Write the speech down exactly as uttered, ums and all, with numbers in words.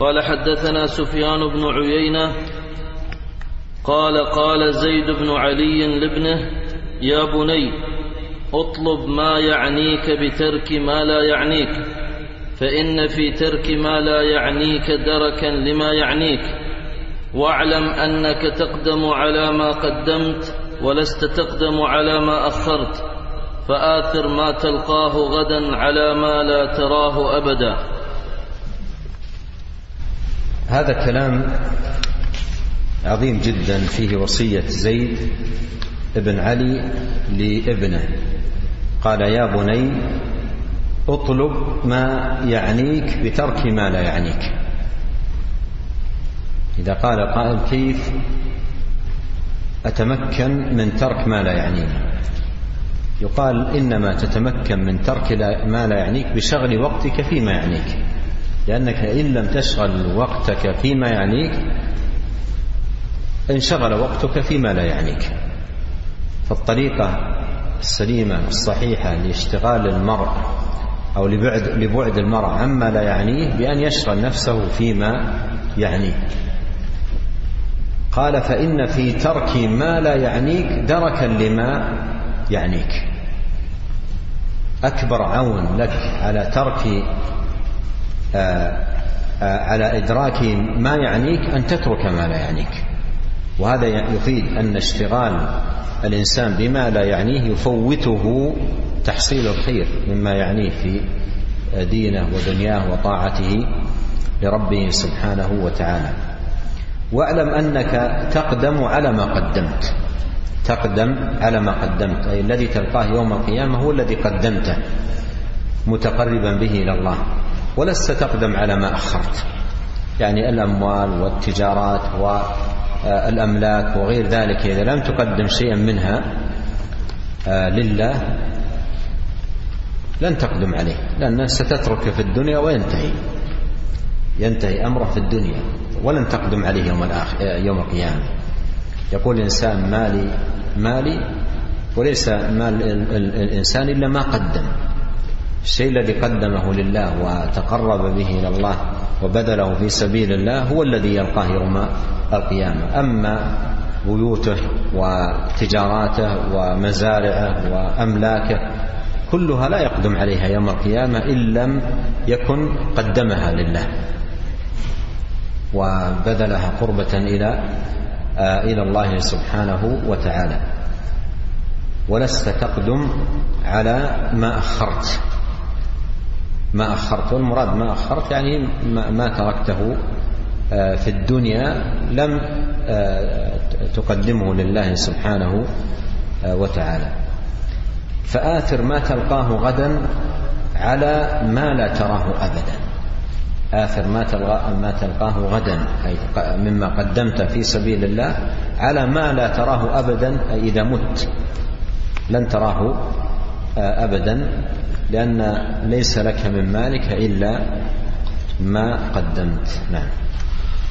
قال حدثنا سفيان بن عيينة قال قال زيد بن علي لابنه يا بني اطلب ما يعنيك بترك ما لا يعنيك، فإن في ترك ما لا يعنيك دركا لما يعنيك، واعلم أنك تقدم على ما قدمت ولست تقدم على ما أخرت، فآثر ما تلقاه غدا على ما لا تراه أبدا. هذا كلام عظيم جدا فيه وصية زيد بن علي لابنه، قال يا بني اطلب ما يعنيك بترك ما لا يعنيك. إذا قال قائل كيف أتمكن من ترك ما لا يعنيني؟ يقال إنما تتمكن من ترك ما لا يعنيك بشغل وقتك فيما يعنيك، لأنك إن لم تشغل وقتك فيما يعنيك انشغل وقتك فيما لا يعنيك. فالطريقة السليمة الصحيحة لاشتغال المرء أو لبعد, لبعد المرء عما لا يعنيه بأن يشغل نفسه فيما يعنيه. قال فإن في ترك ما لا يعنيك دركا لما يعنيك. أكبر عون لك على ترك آآ آآ على إدراك ما يعنيك أن تترك ما لا يعنيك. وهذا يفيد أن اشتغال الإنسان بما لا يعنيه يفوته تحصيل الخير مما يعنيه في دينه ودنياه وطاعته لربه سبحانه وتعالى. واعلم أنك تقدم على ما قدمت، تقدم على ما قدمت، أي الذي تلقاه يوم القيامة هو الذي قدمته متقربا به إلى الله، ولست تقدم على ما أخرت، يعني الأموال والتجارات والأملاك وغير ذلك. إذا لم تقدم شيئا منها لله لن تقدم عليه، لأنك ستترك في الدنيا وينتهي ينتهي أمره في الدنيا، ولن تقدم عليه يوم الآخر يوم القيامة. يقول الإنسان مالي مالي، وليس مال الإنسان إلا ما قدم. الشيء الذي قدمه لله وتقرب به إلى الله وبذله في سبيل الله هو الذي يلقاه يوم القيامة. أما بيوته وتجاراته ومزارعه وأملاكه كلها لا يقدم عليها يوم القيامة إن لم يكن قدمها لله وبذلها قربة إلى إلى الله سبحانه وتعالى. ولست تقدم على ما أخرت، ما أخرت، والمراد ما أخرت يعني ما تركته في الدنيا لم تقدمه لله سبحانه وتعالى. فآثر ما تلقاه غدا على ما لا تراه أبدا. آثر ما تلقاه غدا أي مما قدمت في سبيل الله على ما لا تراه أبدا، أي إذا مت لن تراه أبدا، لأن ليس لك من مالك إلا ما قدمت. نعم.